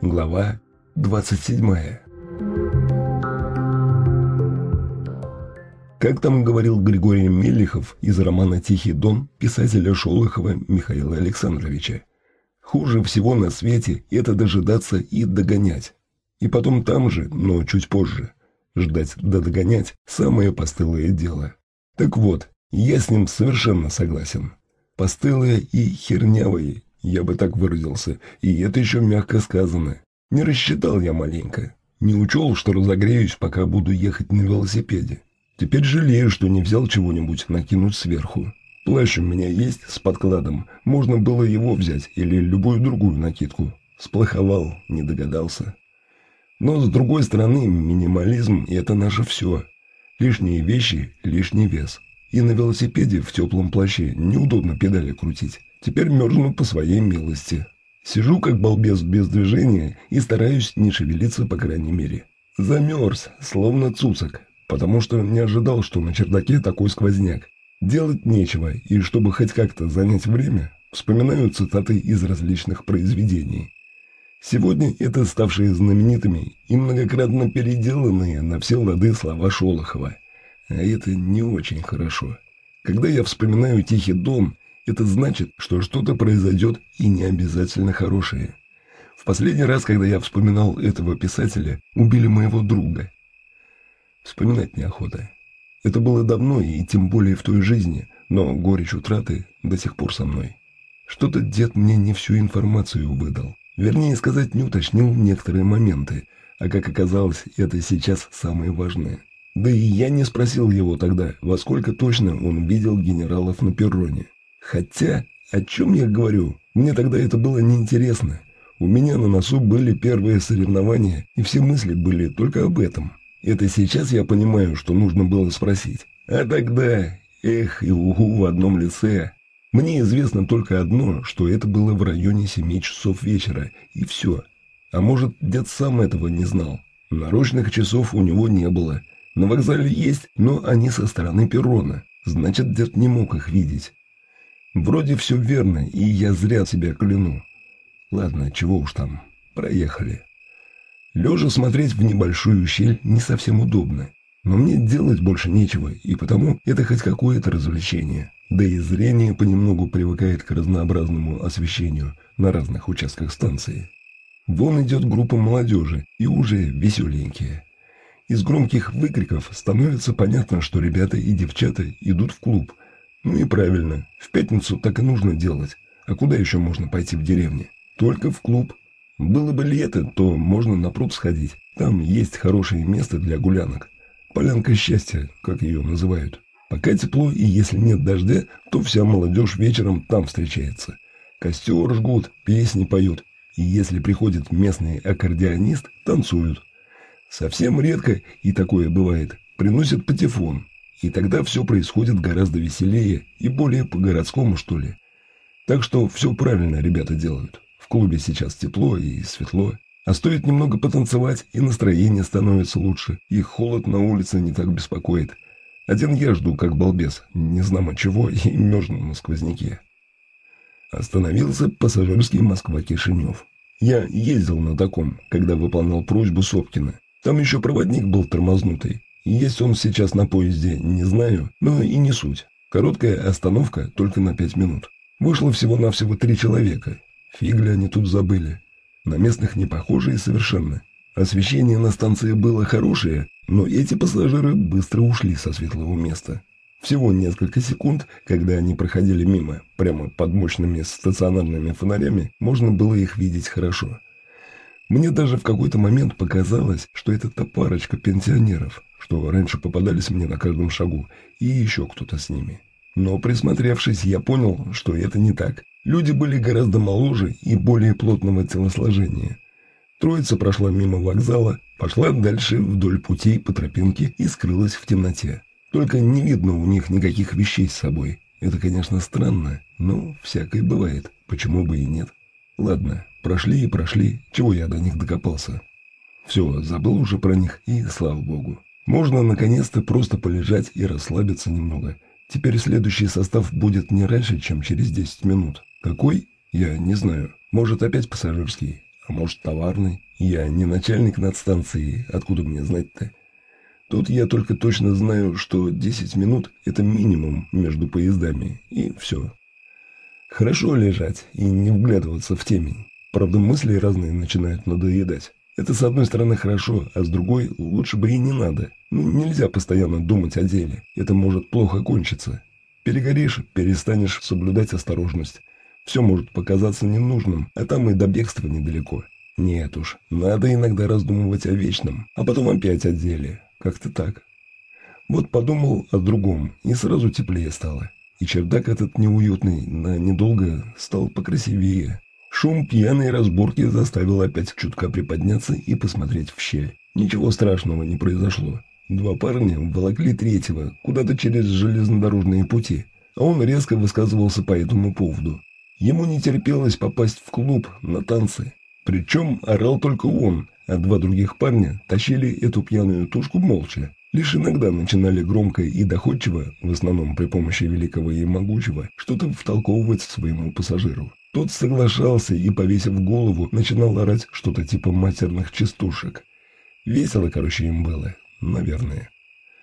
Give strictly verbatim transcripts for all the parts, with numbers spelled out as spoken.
Глава двадцать седьмая. Как там говорил Григорий Мелехов из романа «Тихий дон» писателя Шолохова Михаила Александровича, хуже всего на свете это дожидаться и догонять. И потом там же, но чуть позже. Ждать да догонять – самое постылое дело. Так вот, я с ним совершенно согласен. Постылое и хернявое, я бы так выразился, и это еще мягко сказано. Не рассчитал я маленько. Не учел, что разогреюсь, пока буду ехать на велосипеде. Теперь жалею, что не взял чего-нибудь накинуть сверху. Плащ у меня есть с подкладом, можно было его взять или любую другую накидку. Сплоховал, не догадался. Но с другой стороны, минимализм – это наше все. Лишние вещи – лишний вес. И на велосипеде в теплом плаще неудобно педали крутить. Теперь мерзну по своей милости. Сижу как балбес без движения и стараюсь не шевелиться, по крайней мере. Замерз, словно цуцик, потому что не ожидал, что на чердаке такой сквозняк. Делать нечего, и чтобы хоть как-то занять время, вспоминаю цитаты из различных произведений. Сегодня это ставшие знаменитыми и многократно переделанные на все лады слова Шолохова. А это не очень хорошо. Когда я вспоминаю «Тихий дон», это значит, что что-то произойдет и не обязательно хорошее. В последний раз, когда я вспоминал этого писателя, убили моего друга. Вспоминать неохота. Это было давно и тем более в той жизни, но горечь утраты до сих пор со мной. Что-то дед мне не всю информацию выдал. Вернее сказать, не уточнил некоторые моменты, а как оказалось, это сейчас самое важное. Да и я не спросил его тогда, во сколько точно он видел генералов на перроне. Хотя, о чем я говорю, мне тогда это было неинтересно. У меня на носу были первые соревнования, и все мысли были только об этом. Это сейчас я понимаю, что нужно было спросить. А тогда, эх и угу в одном лице. Мне известно только одно, что это было в районе семи часов вечера, и все. А может, дед сам этого не знал. Наручных часов у него не было. На вокзале есть, но они со стороны перрона. Значит, дед не мог их видеть. Вроде все верно, и я зря себя кляну. Ладно, чего уж там, проехали. Лежа смотреть в небольшую щель не совсем удобно. Но мне делать больше нечего, и потому это хоть какое-то развлечение. Да и зрение понемногу привыкает к разнообразному освещению на разных участках станции. Вон идет группа молодежи, и уже веселенькие. Из громких выкриков становится понятно, что ребята и девчата идут в клуб. Ну и правильно, в пятницу так и нужно делать. А куда еще можно пойти в деревне? Только в клуб. Было бы лето, то можно на пруд сходить. Там есть хорошее место для гулянок. Полянка счастья, как ее называют. Пока тепло, и если нет дождя, то вся молодежь вечером там встречается. Костер жгут, песни поют. И если приходит местный аккордеонист, танцуют. Совсем редко, и такое бывает, приносят патефон. И тогда все происходит гораздо веселее и более по-городскому, что ли. Так что все правильно ребята делают. В клубе сейчас тепло и светло. А стоит немного потанцевать, и настроение становится лучше, и холод на улице не так беспокоит. Один я жду, как балбес, не знамо чего, и мерзну на сквозняке. Остановился пассажирский Москва-Кишинев. Я ездил на таком, когда выполнял просьбу Сопкина. Там еще проводник был тормознутый. Есть он сейчас на поезде, не знаю, но и не суть. Короткая остановка только на пять минут. Вышло всего-навсего три человека. Фиг ли они тут забыли. На местных не похожие совершенно. Освещение на станции было хорошее, но эти пассажиры быстро ушли со светлого места. Всего несколько секунд, когда они проходили мимо, прямо под мощными стационарными фонарями, можно было их видеть хорошо. Мне даже в какой-то момент показалось, что это та парочка пенсионеров, что раньше попадались мне на каждом шагу, и еще кто-то с ними. Но присмотревшись, я понял, что это не так. Люди были гораздо моложе и более плотного телосложения. Троица прошла мимо вокзала, пошла дальше вдоль путей по тропинке и скрылась в темноте. Только не видно у них никаких вещей с собой. Это, конечно, странно, но всякое бывает, почему бы и нет. Ладно, прошли и прошли, чего я до них докопался. Все, забыл уже про них, и слава богу. Можно наконец-то просто полежать и расслабиться немного. Теперь следующий состав будет не раньше, чем через десять минут. Какой? Я не знаю. Может, опять пассажирский. А может, товарный? Я не начальник над станцией, откуда мне знать-то? Тут я только точно знаю, что десять минут – это минимум между поездами, и все. Хорошо лежать и не вглядываться в темень. Правда, мысли разные начинают надоедать. Это с одной стороны хорошо, а с другой лучше бы и не надо. Ну, нельзя постоянно думать о деле. Это может плохо кончиться. Перегоришь, перестанешь соблюдать осторожность. Все может показаться ненужным, а там и до бегства недалеко. Нет уж, надо иногда раздумывать о вечном, а потом опять о деле. Как-то так. Вот подумал о другом, и сразу теплее стало. И чердак этот неуютный на недолго стал покрасивее. Шум пьяной разборки заставил опять чутка приподняться и посмотреть в щель. Ничего страшного не произошло. Два парня волокли третьего куда-то через железнодорожные пути, а он резко высказывался по этому поводу. Ему не терпелось попасть в клуб на танцы. Причем орал только он, а два других парня тащили эту пьяную тушку молча. Лишь иногда начинали громко и доходчиво, в основном при помощи великого и могучего, что-то втолковывать своему пассажиру. Тот соглашался и, повесив голову, начинал орать что-то типа матерных частушек. Весело, короче, им было, наверное.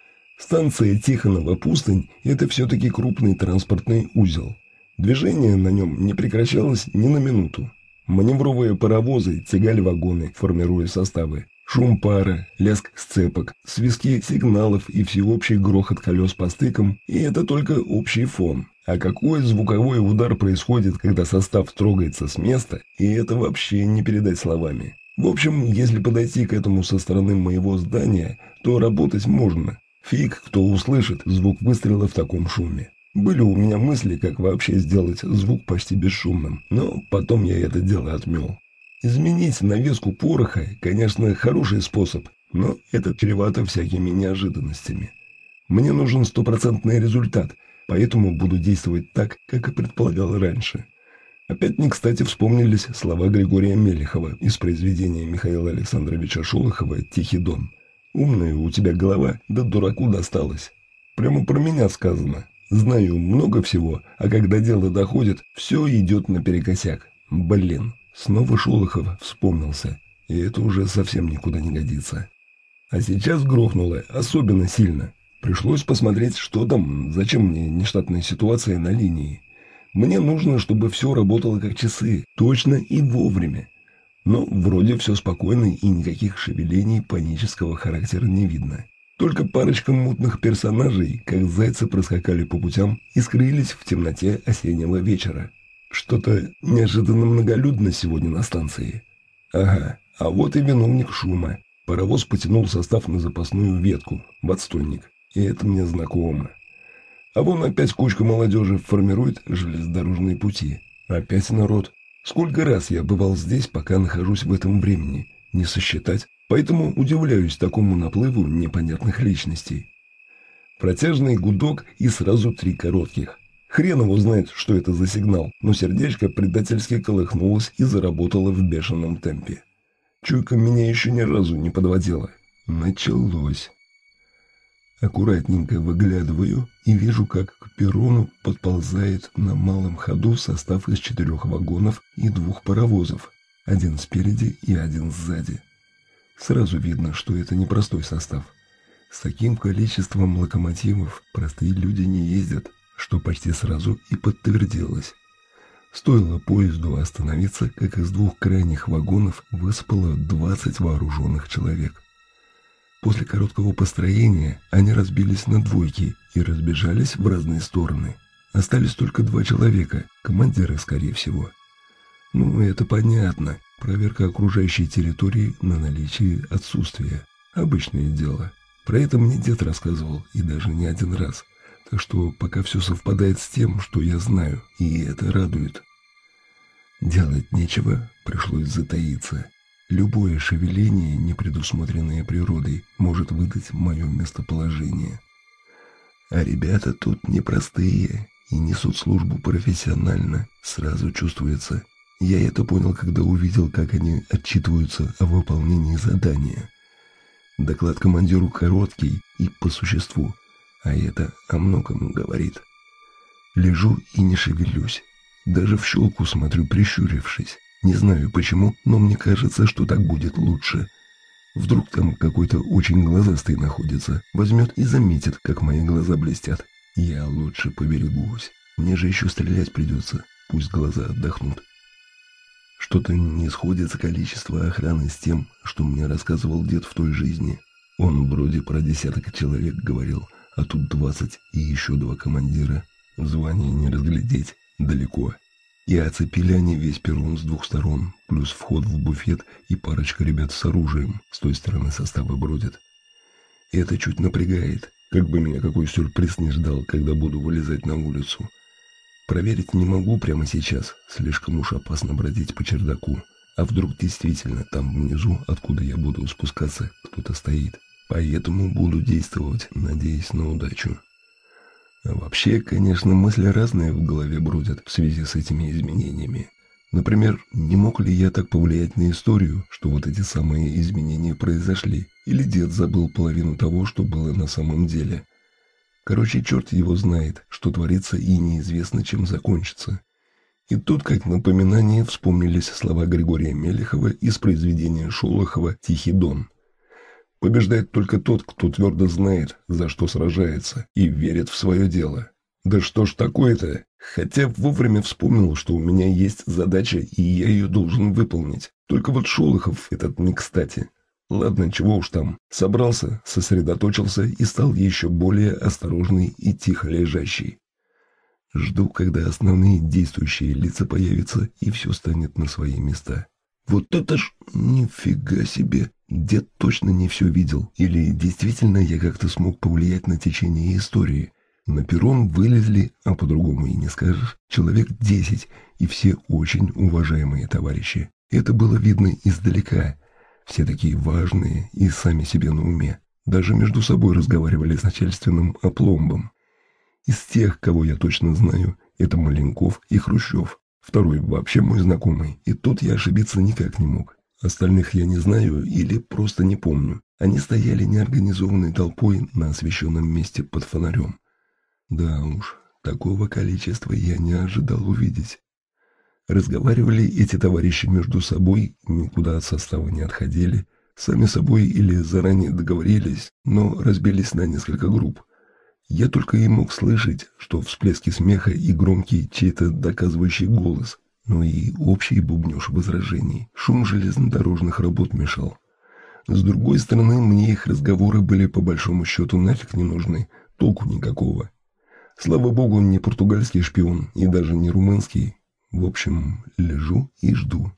Станция Тихонова-Пустынь – это все-таки крупный транспортный узел. Движение на нем не прекращалось ни на минуту. Маневровые паровозы тягали вагоны, формируя составы. Шум пара, лязг сцепок, свистки сигналов и всеобщий грохот колес по стыкам – и это только общий фон. А какой звуковой удар происходит, когда состав трогается с места, и это вообще не передать словами. В общем, если подойти к этому со стороны моего здания, то работать можно. Фиг, кто услышит звук выстрела в таком шуме. Были у меня мысли, как вообще сделать звук почти бесшумным, но потом я это дело отмел. Изменить навеску пороха, конечно, хороший способ, но это чревато всякими неожиданностями. Мне нужен стопроцентный результат, поэтому буду действовать так, как и предполагал раньше. Опять не кстати вспомнились слова Григория Мелехова из произведения Михаила Александровича Шолохова «Тихий дон». «Умная у тебя голова, да дураку досталось». Прямо про меня сказано. Знаю много всего, а когда дело доходит, все идет наперекосяк. Блин, снова Шолохов вспомнился, и это уже совсем никуда не годится. А сейчас грохнуло особенно сильно. Пришлось посмотреть, что там, зачем мне нештатная ситуация на линии. Мне нужно, чтобы все работало как часы, точно и вовремя. Но вроде все спокойно и никаких шевелений панического характера не видно. Только парочка мутных персонажей, как зайцы, проскакали по путям и скрылись в темноте осеннего вечера. Что-то неожиданно многолюдно сегодня на станции. Ага, а вот и виновник шума. Паровоз потянул состав на запасную ветку, в отстойник. И это мне знакомо. А вон опять кучка молодежи формирует железнодорожные пути. Опять народ. Сколько раз я бывал здесь, пока нахожусь в этом времени. Не сосчитать. Поэтому удивляюсь такому наплыву непонятных личностей. Протяжный гудок и сразу три коротких. Хрен его знает, что это за сигнал, но сердечко предательски колыхнулось и заработало в бешеном темпе. Чуйка меня еще ни разу не подводила. Началось. Аккуратненько выглядываю и вижу, как к перрону подползает на малом ходу состав из четырех вагонов и двух паровозов. Один спереди и один сзади. Сразу видно, что это непростой состав. С таким количеством локомотивов простые люди не ездят, что почти сразу и подтвердилось. Стоило поезду остановиться, как из двух крайних вагонов высыпало двадцать вооруженных человек. После короткого построения они разбились на двойки и разбежались в разные стороны. Остались только два человека, командиры, скорее всего. Ну, это понятно. Проверка окружающей территории на наличие отсутствия. Обычное дело. Про это мне дед рассказывал, и даже не один раз. Так что пока все совпадает с тем, что я знаю, и это радует. Делать нечего, пришлось затаиться. Любое шевеление, не предусмотренное природой, может выдать мое местоположение. А ребята тут непростые и несут службу профессионально, сразу чувствуется. Я это понял, когда увидел, как они отчитываются о выполнении задания. Доклад командиру короткий и по существу, а это о многом говорит. Лежу и не шевелюсь, даже в щелку смотрю, прищурившись. Не знаю почему, но мне кажется, что так будет лучше. Вдруг там какой-то очень глазастый находится, возьмет и заметит, как мои глаза блестят. Я лучше поберегусь. Мне же еще стрелять придется. Пусть глаза отдохнут. Что-то не сходится количество охраны с тем, что мне рассказывал дед в той жизни. Он вроде про десяток человек говорил, а тут двадцать и еще два командира. Звание не разглядеть, далеко. И оцепили они весь перрон с двух сторон, плюс вход в буфет и парочка ребят с оружием с той стороны состава бродят. Это чуть напрягает, как бы меня какой сюрприз не ждал, когда буду вылезать на улицу. Проверить не могу прямо сейчас, слишком уж опасно бродить по чердаку. А вдруг действительно там внизу, откуда я буду спускаться, кто-то стоит. Поэтому буду действовать, надеясь на удачу. А вообще, конечно, мысли разные в голове бродят в связи с этими изменениями. Например, не мог ли я так повлиять на историю, что вот эти самые изменения произошли, или дед забыл половину того, что было на самом деле. Короче, черт его знает, что творится, и неизвестно, чем закончится. И тут, как напоминание, вспомнились слова Григория Мелехова из произведения Шолохова «Тихий дон». Побеждает только тот, кто твердо знает, за что сражается, и верит в свое дело. Да что ж такое-то? Хотя вовремя вспомнил, что у меня есть задача, и я ее должен выполнить. Только вот Шолохов этот не кстати. Ладно, чего уж там. Собрался, сосредоточился и стал еще более осторожный и тихо лежащий. Жду, когда основные действующие лица появятся, и все станет на свои места. Вот это ж нифига себе! Дед точно не все видел. Или действительно я как-то смог повлиять на течение истории. На перрон вылезли, а по-другому и не скажешь, человек десять, и все очень уважаемые товарищи. Это было видно издалека. Все такие важные и сами себе на уме. Даже между собой разговаривали с начальственным опломбом. Из тех, кого я точно знаю, это Маленков и Хрущев. Второй вообще мой знакомый, и тут я ошибиться никак не мог. Остальных я не знаю или просто не помню. Они стояли неорганизованной толпой на освещенном месте под фонарем. Да уж, такого количества я не ожидал увидеть. Разговаривали эти товарищи между собой, никуда от состава не отходили, сами собой или заранее договорились, но разбились на несколько групп. Я только и мог слышать, что всплески смеха и громкий чей-то доказывающий голос, но и общий бубнёж возражений, шум железнодорожных работ мешал. С другой стороны, мне их разговоры были по большому счету нафиг не нужны, толку никакого. Слава богу, не португальский шпион и даже не румынский. В общем, лежу и жду.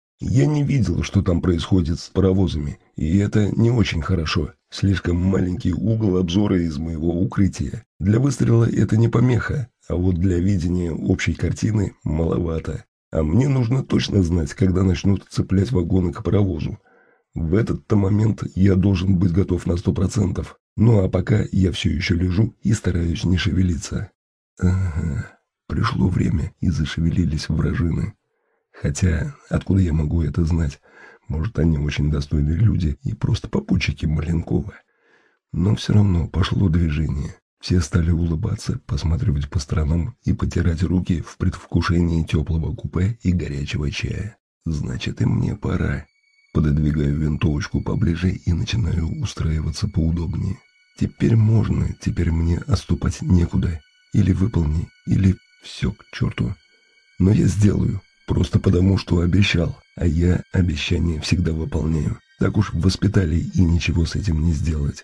Я не видел, что там происходит с паровозами, и это не очень хорошо. Слишком маленький угол обзора из моего укрытия. Для выстрела это не помеха, а вот для видения общей картины маловато. А мне нужно точно знать, когда начнут цеплять вагоны к паровозу. В этот-то момент я должен быть готов на сто процентов. Ну а пока я все еще лежу и стараюсь не шевелиться. Ага, пришло время, и зашевелились вражины. Хотя, откуда я могу это знать? Может, они очень достойные люди и просто попутчики Маленкова. Но все равно пошло движение. Все стали улыбаться, посматривать по сторонам и потирать руки в предвкушении теплого купе и горячего чая. Значит, и мне пора. Пододвигаю винтовочку поближе и начинаю устраиваться поудобнее. Теперь можно, теперь мне отступать некуда. Или выполни, или все к черту. Но я сделаю, просто потому, что обещал, а я обещания всегда выполняю. Так уж воспитали, и ничего с этим не сделать.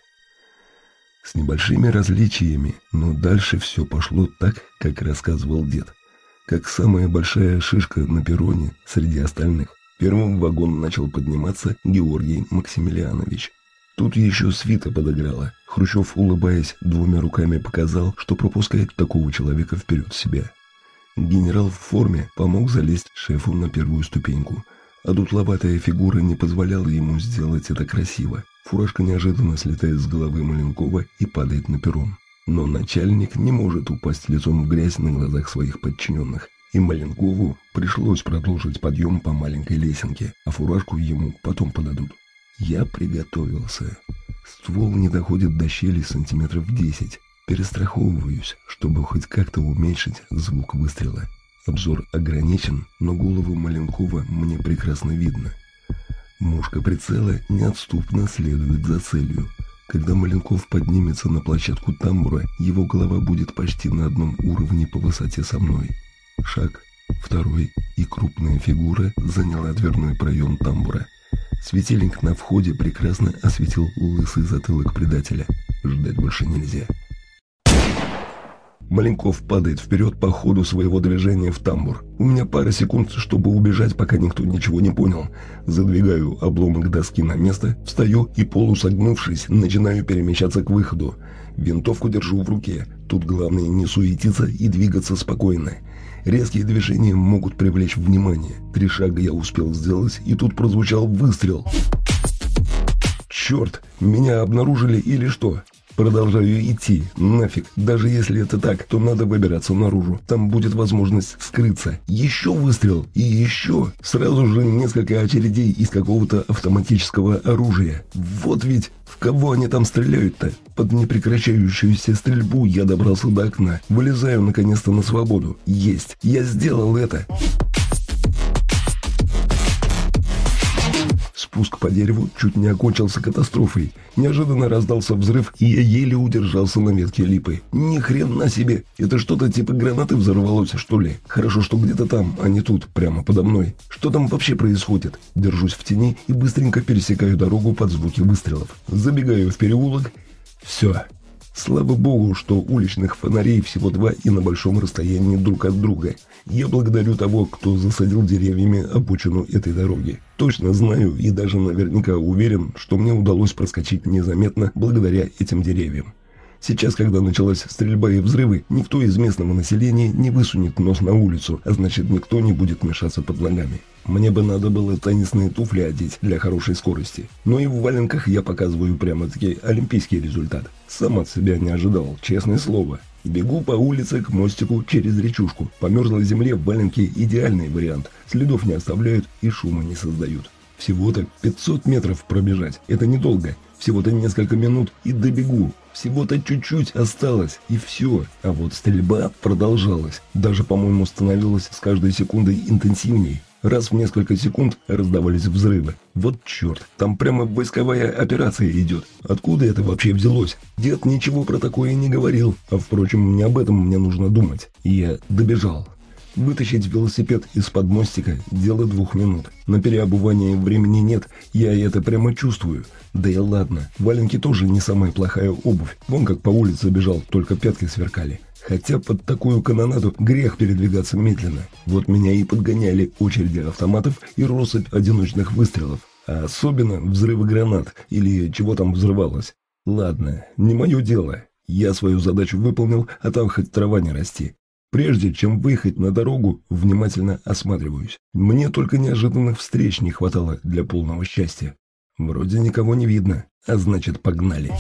С небольшими различиями, но дальше все пошло так, как рассказывал дед. Как самая большая шишка на перроне среди остальных. Первым в вагон начал подниматься Георгий Максимилианович. Тут еще свита подыграла. Хрущев, улыбаясь, двумя руками показал, что пропускает такого человека вперед себя. Генерал в форме помог залезть шефу на первую ступеньку, а дутловатая фигура не позволяла ему сделать это красиво. Фуражка неожиданно слетает с головы Маленкова и падает на перрон. Но начальник не может упасть лицом в грязь на глазах своих подчиненных, и Маленкову пришлось продолжить подъем по маленькой лесенке, а фуражку ему потом подадут. Я приготовился. Ствол не доходит до щели сантиметров десять. Перестраховываюсь, чтобы хоть как-то уменьшить звук выстрела. Обзор ограничен, но голову Маленкова мне прекрасно видно. Мушка прицела неотступно следует за целью. Когда Маленков поднимется на площадку тамбура, его голова будет почти на одном уровне по высоте со мной. Шаг, второй, и крупная фигура заняла дверной проем тамбура. Светильник на входе прекрасно осветил лысый затылок предателя. Ждать больше нельзя. Маленков падает вперед по ходу своего движения в тамбур. У меня пара секунд, чтобы убежать, пока никто ничего не понял. Задвигаю обломок доски на место, встаю и, полусогнувшись, начинаю перемещаться к выходу. Винтовку держу в руке. Тут главное не суетиться и двигаться спокойно. Резкие движения могут привлечь внимание. Три шага я успел сделать, и тут прозвучал выстрел. Черт, меня обнаружили или что? Продолжаю идти. Нафиг. Даже если это так, то надо выбираться наружу. Там будет возможность скрыться. Еще выстрел. И еще. Сразу же несколько очередей из какого-то автоматического оружия. Вот ведь в кого они там стреляют-то? Под непрекращающуюся стрельбу я добрался до окна. Вылезаю наконец-то на свободу. Есть. Я сделал это. Спуск по дереву чуть не окончился катастрофой. Неожиданно раздался взрыв, и я еле удержался на ветке липы. Ни хрена себе! Это что-то типа гранаты взорвалось, что ли? Хорошо, что где-то там, а не тут, прямо подо мной. Что там вообще происходит? Держусь в тени и быстренько пересекаю дорогу под звуки выстрелов. Забегаю в переулок. Все. Слава богу, что уличных фонарей всего два и на большом расстоянии друг от друга. Я благодарю того, кто засадил деревьями обочину этой дороги. Точно знаю и даже наверняка уверен, что мне удалось проскочить незаметно благодаря этим деревьям. Сейчас, когда началась стрельба и взрывы, никто из местного населения не высунет нос на улицу, а значит, никто не будет мешаться под ногами. Мне бы надо было теннисные туфли одеть для хорошей скорости. Но и в валенках я показываю прямо-таки олимпийский результат. Сам от себя не ожидал, честное слово. Бегу по улице к мостику через речушку. По мерзлой земле валенки идеальный вариант. Следов не оставляют и шума не создают. Всего-то пятьсот метров пробежать. Это недолго. Всего-то несколько минут и добегу. Всего-то чуть-чуть осталось, и все. А вот стрельба продолжалась. Даже, по-моему, становилась с каждой секундой интенсивней. Раз в несколько секунд раздавались взрывы. Вот черт, там прямо войсковая операция идет. Откуда это вообще взялось? Дед ничего про такое не говорил. А впрочем, не об этом мне нужно думать. И я добежал. Вытащить велосипед из-под мостика – дело двух минут. На переобувание времени нет, я это прямо чувствую. Да и ладно, валенки тоже не самая плохая обувь. Вон как по улице бежал, только пятки сверкали. Хотя под такую канонаду грех передвигаться медленно. Вот меня и подгоняли очереди автоматов и россыпь одиночных выстрелов. А особенно взрывы гранат или чего там взрывалось. Ладно, не мое дело. Я свою задачу выполнил, а там хоть трава не расти. Прежде чем выехать на дорогу, внимательно осматриваюсь. Мне только неожиданных встреч не хватало для полного счастья. Вроде никого не видно, а значит, погнали.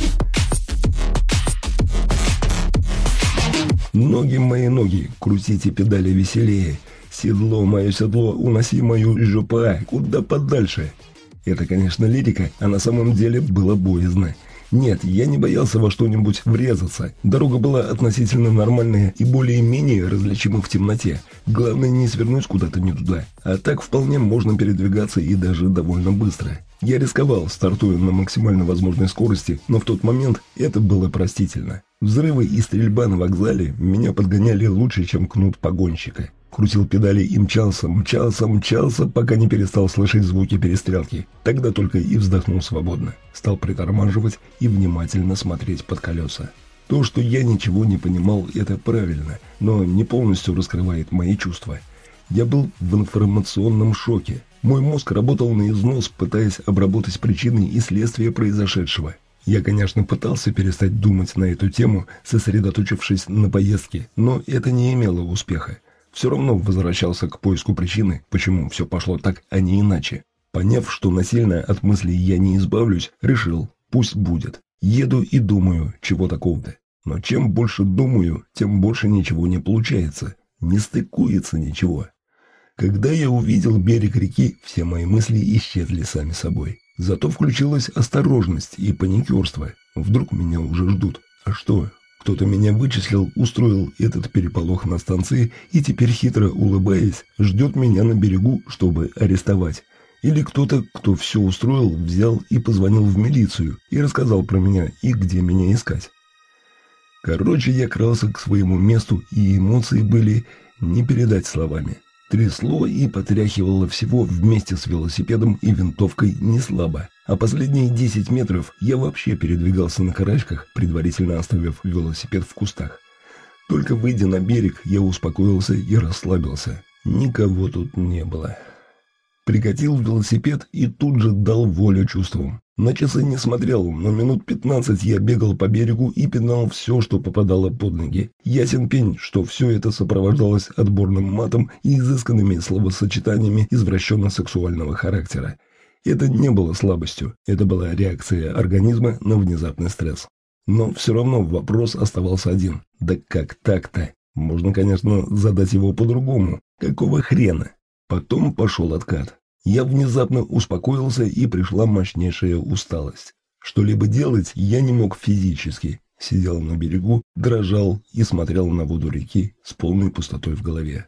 Ноги мои ноги, крутите педали веселее. Седло мое седло, уноси мою жопа куда подальше. Это, конечно, лирика, а на самом деле было боязно. Нет, я не боялся во что-нибудь врезаться. Дорога была относительно нормальная и более-менее различима в темноте. Главное не свернуть куда-то не туда. А так вполне можно передвигаться и даже довольно быстро. Я рисковал, стартуя на максимально возможной скорости, но в тот момент это было простительно. Взрывы и стрельба на вокзале меня подгоняли лучше, чем кнут погонщика. Крутил педали и мчался, мчался, мчался, пока не перестал слышать звуки перестрелки. Тогда только и вздохнул свободно. Стал притормаживать и внимательно смотреть под колеса. То, что я ничего не понимал, это правильно, но не полностью раскрывает мои чувства. Я был в информационном шоке. Мой мозг работал на износ, пытаясь обработать причины и следствия произошедшего. Я, конечно, пытался перестать думать на эту тему, сосредоточившись на поездке, но это не имело успеха. Все равно возвращался к поиску причины, почему все пошло так, а не иначе. Поняв, что насильно от мыслей я не избавлюсь, решил, пусть будет. Еду и думаю, чего такого-то. Но чем больше думаю, тем больше ничего не получается. Не стыкуется ничего. Когда я увидел берег реки, все мои мысли исчезли сами собой. Зато включилась осторожность и паникерство. Вдруг меня уже ждут. А что? Кто-то меня вычислил, устроил этот переполох на станции и теперь, хитро улыбаясь, ждет меня на берегу, чтобы арестовать. Или кто-то, кто все устроил, взял и позвонил в милицию и рассказал про меня и где меня искать. Короче, я крался к своему месту, и эмоции были не передать словами. Трясло и потряхивало всего вместе с велосипедом и винтовкой не слабо. А последние десять метров я вообще передвигался на карачках, предварительно оставив велосипед в кустах. Только выйдя на берег, я успокоился и расслабился. Никого тут не было. Прикатил велосипед и тут же дал волю чувствам. На часы не смотрел, но минут пятнадцать я бегал по берегу и пинал все, что попадало под ноги. Ясен пень, что все это сопровождалось отборным матом и изысканными словосочетаниями извращенно-сексуального характера. Это не было слабостью, это была реакция организма на внезапный стресс. Но все равно вопрос оставался один. Да как так-то? Можно, конечно, задать его по-другому. Какого хрена? Потом пошел откат. Я внезапно успокоился, и пришла мощнейшая усталость. Что-либо делать я не мог физически. Сидел на берегу, дрожал и смотрел на воду реки с полной пустотой в голове.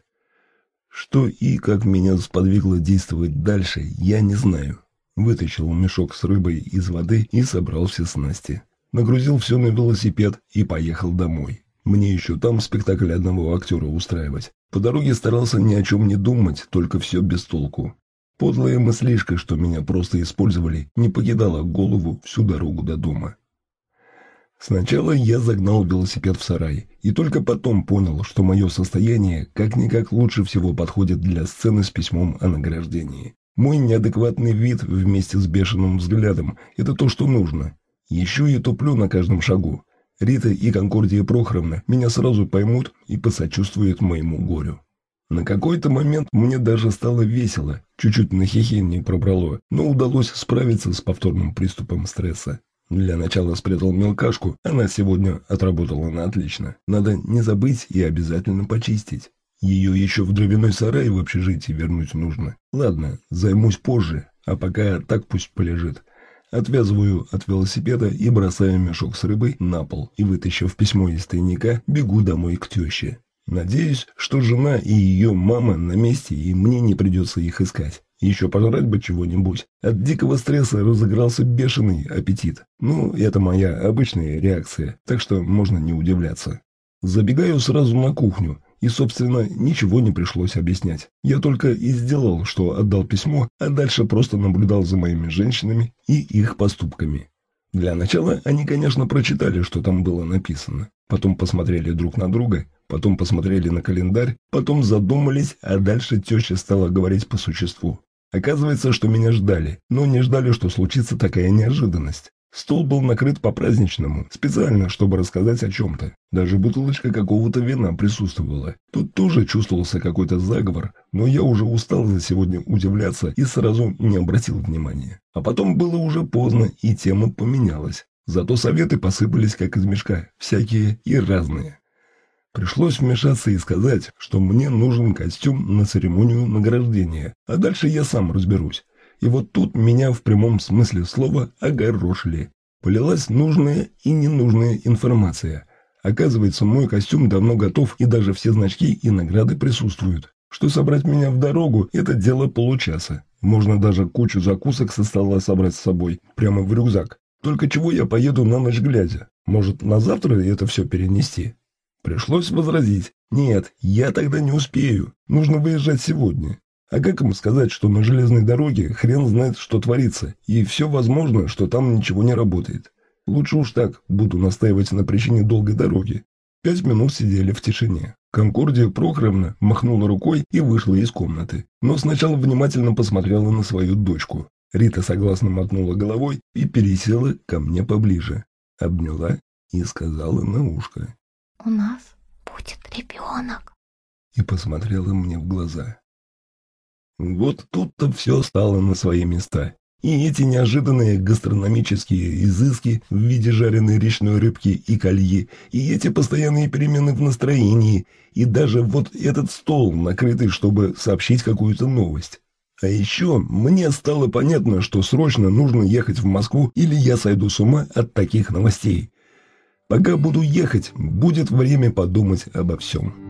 Что и как меня сподвигло действовать дальше, я не знаю. Вытащил мешок с рыбой из воды и собрал все снасти. Нагрузил все на велосипед и поехал домой. Мне еще там спектакль одного актера устраивать. По дороге старался ни о чем не думать, только все без толку. Подлая мыслишка, что меня просто использовали, не покидала голову всю дорогу до дома. Сначала я загнал велосипед в сарай, и только потом понял, что мое состояние как-никак лучше всего подходит для сцены с письмом о награждении. Мой неадекватный вид вместе с бешеным взглядом – это то, что нужно. Еще и туплю на каждом шагу. Рита и Конкордия Прохоровна меня сразу поймут и посочувствуют моему горю. На какой-то момент мне даже стало весело, чуть-чуть на хихенье пробрало, но удалось справиться с повторным приступом стресса. Для начала спрятал мелкашку, она сегодня отработала на отлично. Надо не забыть и обязательно почистить. Ее еще в дровяной сарай в общежитии вернуть нужно. Ладно, займусь позже, а пока так пусть полежит. Отвязываю от велосипеда и бросаю мешок с рыбой на пол, и, вытащив письмо из тайника, бегу домой к теще. Надеюсь, что жена и ее мама на месте, и мне не придется их искать. Еще пожрать бы чего-нибудь. От дикого стресса разыгрался бешеный аппетит. Ну, это моя обычная реакция, так что можно не удивляться. Забегаю сразу на кухню, и, собственно, ничего не пришлось объяснять. Я только и сделал, что отдал письмо, а дальше просто наблюдал за моими женщинами и их поступками. Для начала они, конечно, прочитали, что там было написано. Потом посмотрели друг на друга, потом посмотрели на календарь, потом задумались, а дальше теща стала говорить по существу. Оказывается, что меня ждали, но не ждали, что случится такая неожиданность. Стол был накрыт по-праздничному, специально, чтобы рассказать о чем-то. Даже бутылочка какого-то вина присутствовала. Тут тоже чувствовался какой-то заговор, но я уже устал за сегодня удивляться и сразу не обратил внимания. А потом было уже поздно, и тема поменялась. Зато советы посыпались как из мешка, всякие и разные. Пришлось вмешаться и сказать, что мне нужен костюм на церемонию награждения, а дальше я сам разберусь. И вот тут меня в прямом смысле слова огорошили. Полилась нужная и ненужная информация. Оказывается, мой костюм давно готов, и даже все значки и награды присутствуют. Что собрать меня в дорогу – это дело получаса. Можно даже кучу закусок со стола собрать с собой, прямо в рюкзак. Только чего я поеду на ночь глядя? Может, на завтра это все перенести? Пришлось возразить. Нет, я тогда не успею. Нужно выезжать сегодня. А как им сказать, что на железной дороге хрен знает, что творится, и все возможно, что там ничего не работает? Лучше уж так, буду настаивать на причине долгой дороги. Пять минут сидели в тишине. Конкордия Прохоровна махнула рукой и вышла из комнаты. Но сначала внимательно посмотрела на свою дочку. Рита согласно мотнула головой и пересела ко мне поближе. Обняла и сказала на ушко: «У нас будет ребенок». И посмотрела мне в глаза. Вот тут-то все стало на свои места. И эти неожиданные гастрономические изыски в виде жареной речной рыбки и колье, и эти постоянные перемены в настроении, и даже вот этот стол, накрытый, чтобы сообщить какую-то новость. А еще мне стало понятно, что срочно нужно ехать в Москву, или я сойду с ума от таких новостей. Пока буду ехать, будет время подумать обо всем.